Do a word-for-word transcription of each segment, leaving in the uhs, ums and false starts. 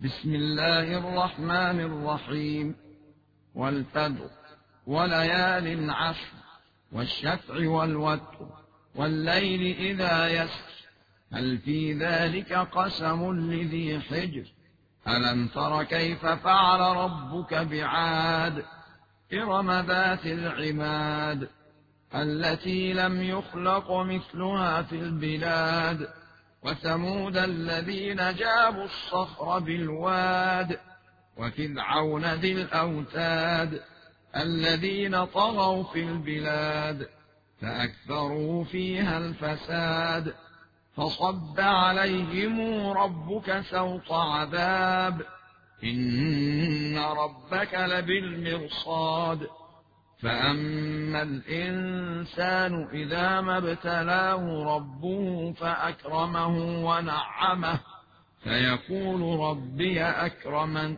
بسم الله الرحمن الرحيم. والفجر وليال عشر والشفع والوتر والليل إذا يسر هل في ذلك قسم لذي حجر ألم تر كيف فعل ربك بعاد إرم ذات العماد التي لم يخلق مثلها في البلاد وثمود الذين جابوا الصخر بالواد وفرعون ذي الأوتاد الذين طغوا في البلاد فأكثروا فيها الفساد فصب عليهم ربك سوط عذاب إن ربك لبالمرصاد فأما الإنسان إذا ما ابتلاه ربه فأكرمه ونعمه فيقول ربي أكرمن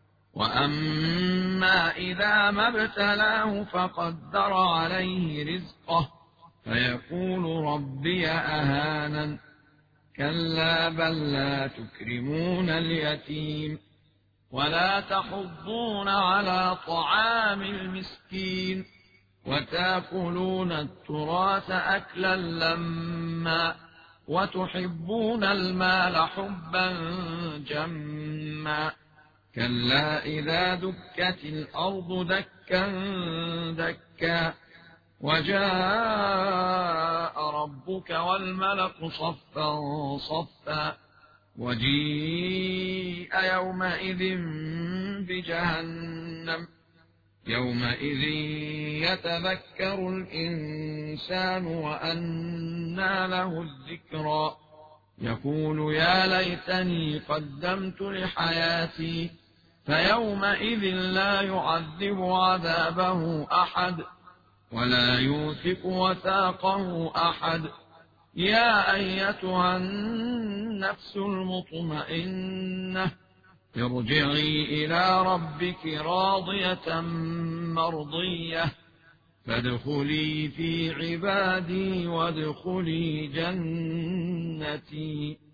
وأما إذا ما ابتلاه فقدر عليه رزقه فيقول ربي أهانن كلا بل لا تكرمون اليتيم ولا تحضون على طعام المسكين وتأكلون التراث أكلا لما وتحبون المال حبا جما كلا إذا دكت الأرض دكا دكا وجاء ربك والملك صفا صفا وجيء يومئذ بجهنم يومئذ يتذكر الإنسان وأنى له الذكرى يقول يا ليتني قدمت لحياتي فيومئذ لا يعذب عذابه أحد ولا يوثق وثاقه أحد يا أيتها النفس المطمئنة ارجعي إلى ربك راضية مرضية فادخلي في عبادي وادخلي جنتي.